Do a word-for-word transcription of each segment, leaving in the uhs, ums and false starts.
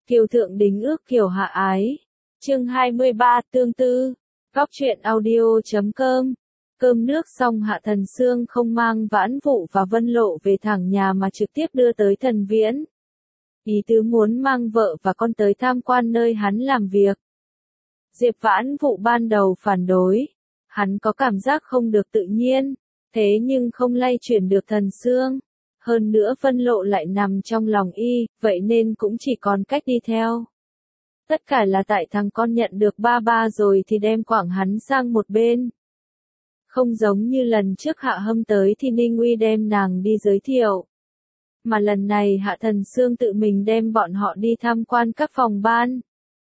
Kiều thượng đính ước kiều hạ ái. Chương hai mươi ba tương tư. Góc truyện audio chấm com. Cơm nước xong Hạ Thần Xương không mang Vãn Vụ và Vân Lộ về thẳng nhà mà trực tiếp đưa tới Thần Viễn. Ý tứ muốn mang vợ và con tới tham quan nơi hắn làm việc. Diệp Vãn Vụ ban đầu phản đối. Hắn có cảm giác không được tự nhiên, thế nhưng không lay chuyển được Thần Xương. Hơn nữa Vân Lộ lại nằm trong lòng y, vậy nên cũng chỉ còn cách đi theo. Tất cả là tại thằng con nhận được ba ba rồi thì đem quảng hắn sang một bên. Không giống như lần trước Hạ Hâm tới thì Ninh Uy đem nàng đi giới thiệu. Mà lần này Hạ Thần Xương tự mình đem bọn họ đi tham quan các phòng ban.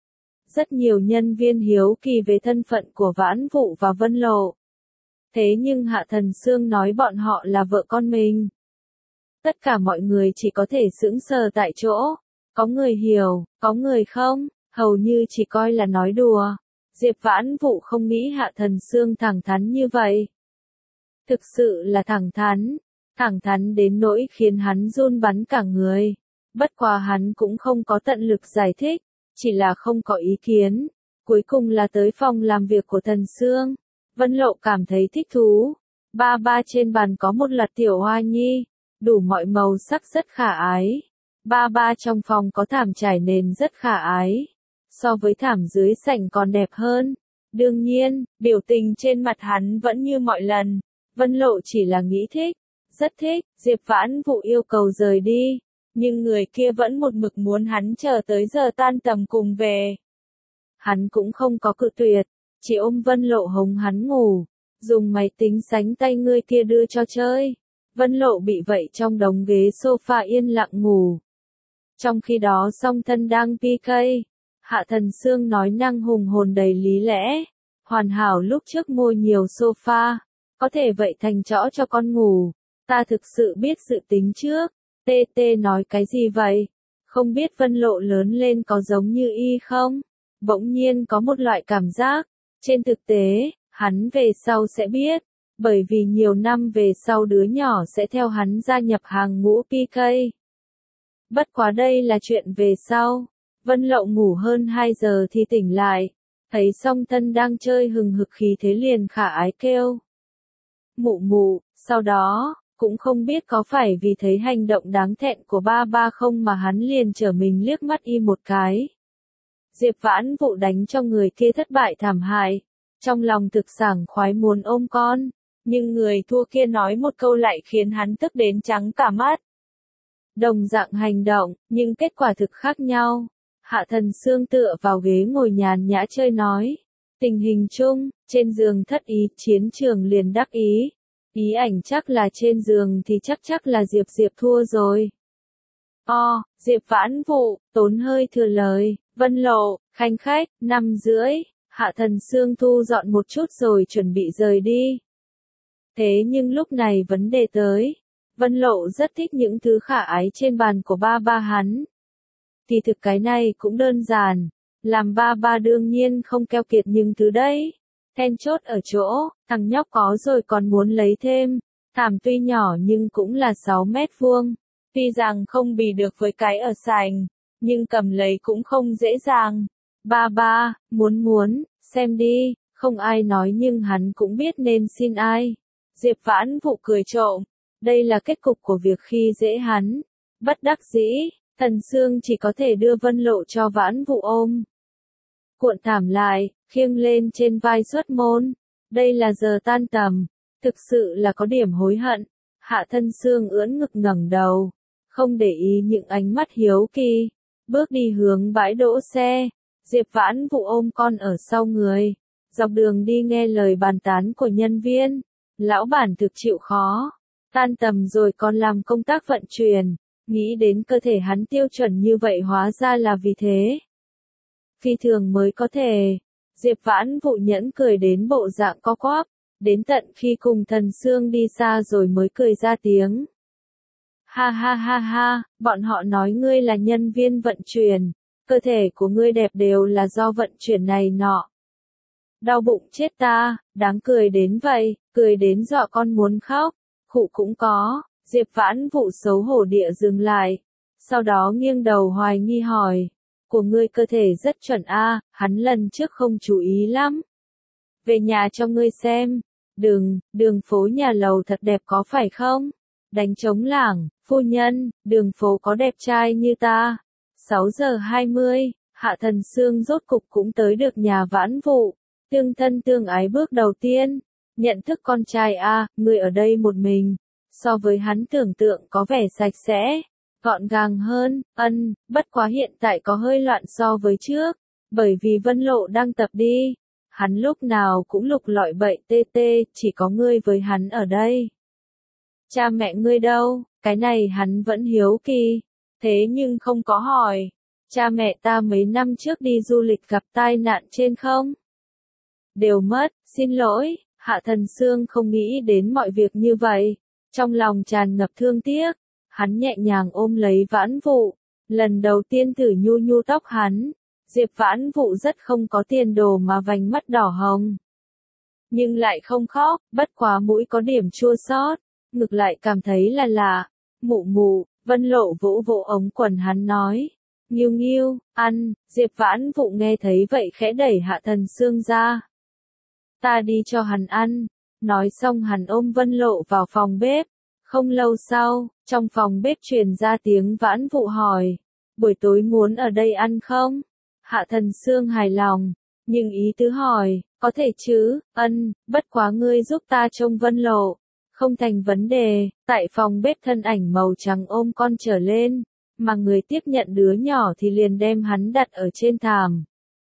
Rất nhiều nhân viên hiếu kỳ về thân phận của Vãn Vụ và Vân Lộ. Thế nhưng Hạ Thần Xương nói bọn họ là vợ con mình. Tất cả mọi người chỉ có thể sững sờ tại chỗ. Có người hiểu, có người không, hầu như chỉ coi là nói đùa. Diệp Vãn Vụ không nghĩ Hạ Thần Xương thẳng thắn như vậy. Thực sự là thẳng thắn, thẳng thắn đến nỗi khiến hắn run bắn cả người. Bất quá hắn cũng không có tận lực giải thích, chỉ là không có ý kiến. Cuối cùng là tới phòng làm việc của Thần Xương. Vân Lộ cảm thấy thích thú. Ba ba trên bàn có một lạt tiểu hoa nhi, đủ mọi màu sắc rất khả ái. Ba ba trong phòng có thảm trải nền rất khả ái. So với thảm dưới sảnh còn đẹp hơn. Đương nhiên, biểu tình trên mặt hắn vẫn như mọi lần. Vân Lộ chỉ là nghĩ thích, rất thích. Diệp Vãn Vụ yêu cầu rời đi, nhưng người kia vẫn một mực muốn hắn chờ tới giờ tan tầm cùng về. Hắn cũng không có cự tuyệt, chỉ ôm Vân Lộ hống hắn ngủ, dùng máy tính sánh tay người kia đưa cho chơi. Vân Lộ bị vậy trong đống ghế sofa yên lặng ngủ. Trong khi đó Song Thân đang pê ca. Hạ Thần Xương nói năng hùng hồn đầy lý lẽ. Hoàn hảo lúc trước mua nhiều sofa. Có thể vậy thành chỗ cho con ngủ. Ta thực sự biết dự tính trước. Tê tê nói cái gì vậy? Không biết Vân Lộ lớn lên có giống như y không? Bỗng nhiên có một loại cảm giác. Trên thực tế, hắn về sau sẽ biết. Bởi vì nhiều năm về sau đứa nhỏ sẽ theo hắn gia nhập hàng ngũ pê ca. Bất quá đây là chuyện về sau. Vân Lộ ngủ hơn hai giờ thì tỉnh lại. Thấy Song Thân đang chơi hừng hực khí thế liền khả ái kêu. Mụ mụ, sau đó, cũng không biết có phải vì thấy hành động đáng thẹn của ba ba không mà hắn liền trở mình liếc mắt y một cái. Diệp Vãn Vụ đánh cho người kia thất bại thảm hại. Trong lòng thực sảng khoái muốn ôm con. Nhưng người thua kia nói một câu lại khiến hắn tức đến trắng cả mắt. Đồng dạng hành động, nhưng kết quả thực khác nhau. Hạ Thần Xương tựa vào ghế ngồi nhàn nhã chơi nói. Tình hình chung, trên giường thất ý, chiến trường liền đắc ý. Ý ảnh chắc là trên giường thì chắc chắc là Diệp Diệp thua rồi. O, Diệp Vãn Vụ, tốn hơi thừa lời. Vân Lộ, khanh khách, năm rưỡi. Hạ Thần Xương thu dọn một chút rồi chuẩn bị rời đi. Thế nhưng lúc này vấn đề tới. Vân Lộ rất thích những thứ khả ái trên bàn của ba ba hắn. Thì thực cái này cũng đơn giản. Làm ba ba đương nhiên không keo kiệt nhưng thứ đấy. Then chốt ở chỗ, thằng nhóc có rồi còn muốn lấy thêm. Thảm tuy nhỏ nhưng cũng là sáu mét vuông. Tuy rằng không bì được với cái ở sành, nhưng cầm lấy cũng không dễ dàng. Ba ba, muốn muốn, xem đi, không ai nói nhưng hắn cũng biết nên xin ai. Diệp Vãn Vụ cười trộm. Đây là kết cục của việc khi dễ hắn. Bất đắc dĩ, Thần Xương chỉ có thể đưa Vân Lộ cho Vãn Vụ ôm. Cuộn thảm lại, khiêng lên trên vai xuất môn. Đây là giờ tan tầm. Thực sự là có điểm hối hận. Hạ Thần Xương ưỡn ngực ngẩng đầu. Không để ý những ánh mắt hiếu kỳ. Bước đi hướng bãi đỗ xe. Diệp Vãn Vụ ôm con ở sau người. Dọc đường đi nghe lời bàn tán của nhân viên. Lão bản thực chịu khó. Tan tầm rồi còn làm công tác vận chuyển. Nghĩ đến cơ thể hắn tiêu chuẩn như vậy hóa ra là vì thế. Phi thường mới có thể. Diệp Vãn Vụ nhẫn cười đến bộ dạng có quắp. Đến tận khi cùng Thần Xương đi xa rồi mới cười ra tiếng. Ha ha ha ha, bọn họ nói ngươi là nhân viên vận chuyển. Cơ thể của ngươi đẹp đều là do vận chuyển này nọ. Đau bụng chết ta, đáng cười đến vậy, cười đến dọa con muốn khóc. Khụ cũng có. Diệp Vãn Vụ xấu hổ địa dừng lại. Sau đó nghiêng đầu hoài nghi hỏi. của ngươi cơ thể rất chuẩn a, hắn lần trước không chú ý lắm. Về nhà cho ngươi xem. Đừng, đường phố nhà lầu thật đẹp có phải không? Đánh trống lảng, phu nhân, đường phố có đẹp trai như ta. sáu giờ hai mươi, Hạ Thần Xương rốt cục cũng tới được nhà Vãn Vụ. Tương thân tương ái bước đầu tiên. Nhận thức con trai a, người ở đây một mình. So với hắn tưởng tượng có vẻ sạch sẽ, gọn gàng hơn, ân, bất quá hiện tại có hơi loạn so với trước. Bởi vì Vân Lộ đang tập đi. Hắn lúc nào cũng lục lọi bậy tê tê, chỉ có ngươi với hắn ở đây. Cha mẹ ngươi đâu, cái này hắn vẫn hiếu kỳ. Thế nhưng không có hỏi. Cha mẹ ta mấy năm trước đi du lịch gặp tai nạn trên không? Đều mất, xin lỗi, Hạ Thần Xương không nghĩ đến mọi việc như vậy. Trong lòng tràn ngập thương tiếc, hắn nhẹ nhàng ôm lấy Vãn Vụ. Lần đầu tiên thử nhu nhu tóc hắn. Diệp Vãn Vụ rất không có tiền đồ mà vành mắt đỏ hồng. Nhưng lại không khóc, bất quá mũi có điểm chua xót, ngược lại cảm thấy là lạ. Mụ mụ, Vân Lộ vỗ vỗ ống quần hắn nói. Nghiêu nghiêu, ăn, Diệp Vãn Vụ nghe thấy vậy khẽ đẩy Hạ Thần Xương ra. Ta đi cho hắn ăn. Nói xong hắn ôm Vân Lộ vào phòng bếp. Không lâu sau, trong phòng bếp truyền ra tiếng Vãn Vụ hỏi. Buổi tối muốn ở đây ăn không? Hạ Thần Xương hài lòng, nhưng ý tứ hỏi, có thể chứ, ân, bất quá ngươi giúp ta trông Vân Lộ. Không thành vấn đề, tại phòng bếp thân ảnh màu trắng ôm con trở lên, mà người tiếp nhận đứa nhỏ thì liền đem hắn đặt ở trên thảm.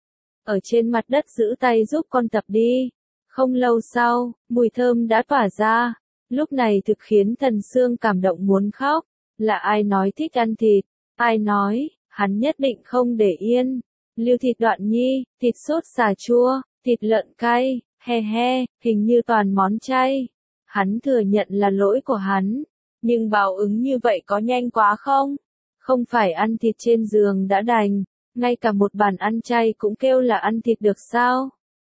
Ở trên mặt đất giữ tay giúp con tập đi. Không lâu sau, mùi thơm đã tỏa ra, lúc này thực khiến Thần Xương cảm động muốn khóc. Là ai nói thích ăn thịt, ai nói, hắn nhất định không để yên. Lưu thịt đoạn nhi, thịt sốt xà chua, thịt lợn cay, he he, hình như toàn món chay. Hắn thừa nhận là lỗi của hắn, nhưng báo ứng như vậy có nhanh quá không? Không phải ăn thịt trên giường đã đành, ngay cả một bàn ăn chay cũng kêu là ăn thịt được sao?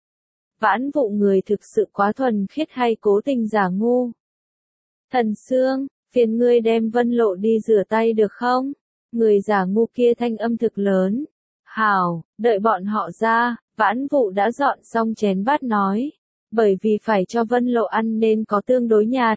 Vãn Vụ người thực sự quá thuần khiết hay cố tình giả ngu? Thần Xương, phiền ngươi đem Vân Lộ đi rửa tay được không? Người giả ngu kia thanh âm thực lớn. Hảo, đợi bọn họ ra, Vãn Vụ đã dọn xong chén bát nói. Bởi vì phải cho Vân Lộ ăn nên có tương đối nhạt.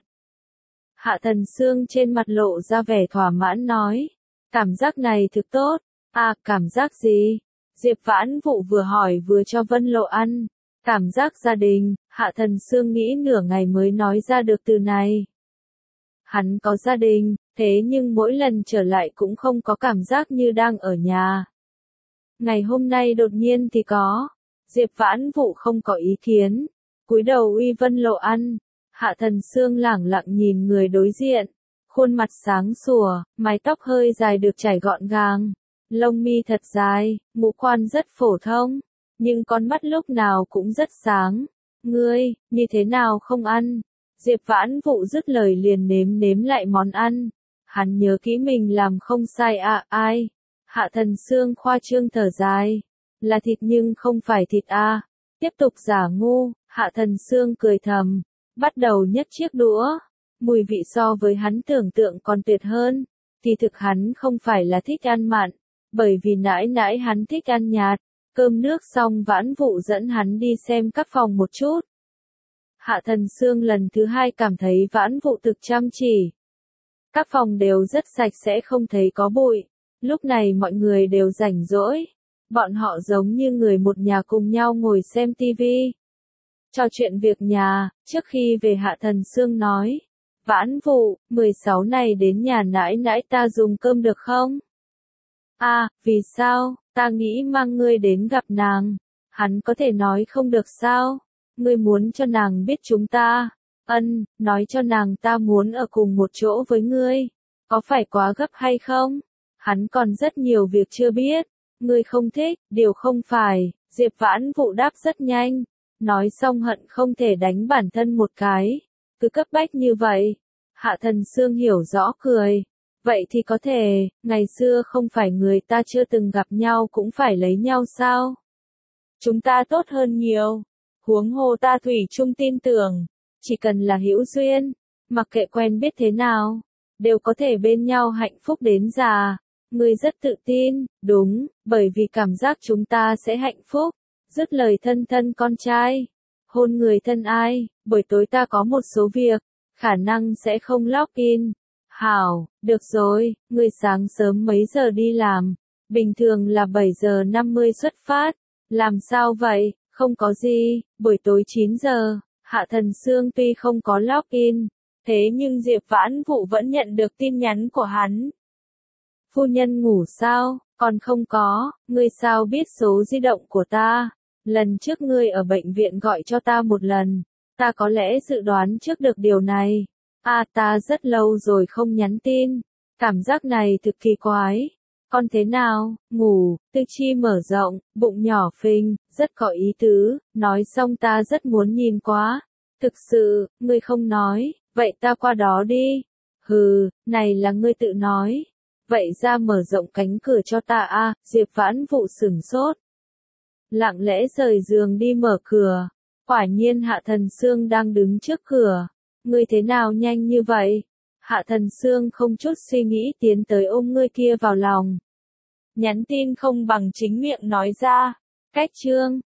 Hạ Thần Xương trên mặt lộ ra vẻ thỏa mãn nói. Cảm giác này thực tốt. À, cảm giác gì? Diệp Vãn Vụ vừa hỏi vừa cho Vân Lộ ăn. Cảm giác gia đình, Hạ Thần Xương nghĩ nửa ngày mới nói ra được từ này. Hắn có gia đình, thế nhưng mỗi lần trở lại cũng không có cảm giác như đang ở nhà. Ngày hôm nay đột nhiên thì có. Diệp Vãn Vụ không có ý kiến. Cúi đầu uy Vân Lộ ăn. Hạ Thần Xương lẳng lặng nhìn người đối diện. Khuôn mặt sáng sủa, mái tóc hơi dài được chải gọn gàng. Lông mi thật dài, ngũ quan rất phổ thông. Nhưng con mắt lúc nào cũng rất sáng. Ngươi, như thế nào không ăn? Diệp Vãn Vụ dứt lời liền nếm nếm lại món ăn. Hắn nhớ kỹ mình làm không sai à, ai? Hạ Thần Xương khoa trương thở dài. Là thịt nhưng không phải thịt a. Tiếp tục giả ngu, Hạ Thần Xương cười thầm. Bắt đầu nhấc chiếc đũa. Mùi vị so với hắn tưởng tượng còn tuyệt hơn. Thì thực hắn không phải là thích ăn mặn. Bởi vì nãi nãi hắn thích ăn nhạt. Cơm nước xong Vãn Vụ dẫn hắn đi xem các phòng một chút. Hạ Thần Xương lần thứ hai cảm thấy Vãn Vụ thực chăm chỉ. Các phòng đều rất sạch sẽ không thấy có bụi. Lúc này mọi người đều rảnh rỗi. Bọn họ giống như người một nhà cùng nhau ngồi xem tivi. Trò chuyện việc nhà, trước khi về Hạ Thần Xương nói. Vãn Vụ, mười sáu này đến nhà nãi nãi ta dùng cơm được không? À, vì sao, ta nghĩ mang ngươi đến gặp nàng. Hắn có thể nói không được sao? Ngươi muốn cho nàng biết chúng ta. Ân, nói cho nàng ta muốn ở cùng một chỗ với ngươi. Có phải quá gấp hay không? Hắn còn rất nhiều việc chưa biết. Ngươi không thích, điều không phải. Diệp Vãn Vụ đáp rất nhanh. Nói xong hận không thể đánh bản thân một cái. Cứ cấp bách như vậy. Hạ Thần Xương hiểu rõ cười. Vậy thì có thể, ngày xưa không phải người ta chưa từng gặp nhau cũng phải lấy nhau sao? Chúng ta tốt hơn nhiều. Huống hồ ta thủy chung tin tưởng. Chỉ cần là hữu duyên, mặc kệ quen biết thế nào, đều có thể bên nhau hạnh phúc đến già. Ngươi rất tự tin, đúng, bởi vì cảm giác chúng ta sẽ hạnh phúc. Dứt lời thân thân con trai. Hôn người thân ai, buổi tối ta có một số việc, khả năng sẽ không log in. Hảo, được rồi, ngươi sáng sớm mấy giờ đi làm? Bình thường là bảy giờ năm mươi xuất phát. Làm sao vậy? Không có gì, buổi tối chín giờ, Hạ Thần Sương tuy không có log in, thế nhưng Diệp Vãn Vũ vẫn nhận được tin nhắn của hắn. Phu nhân ngủ sao? Còn không có, ngươi sao biết số di động của ta? Lần trước ngươi ở bệnh viện gọi cho ta một lần, ta có lẽ dự đoán trước được điều này. À ta rất lâu rồi không nhắn tin, cảm giác này thực kỳ quái. Con thế nào, ngủ, tư chi mở rộng, bụng nhỏ phình, rất có ý tứ, nói xong ta rất muốn nhìn quá. Thực sự, ngươi không nói, vậy ta qua đó đi. Hừ, này là ngươi tự nói. Vậy ra mở rộng cánh cửa cho ta a. Diệp Vãn Vũ sửng sốt. Lặng lẽ rời giường đi mở cửa. Quả nhiên Hạ Thần Sương đang đứng trước cửa. Ngươi thế nào nhanh như vậy? Hạ Thần Sương không chút suy nghĩ tiến tới ôm ngươi kia vào lòng. Nhắn tin không bằng chính miệng nói ra. Cách chương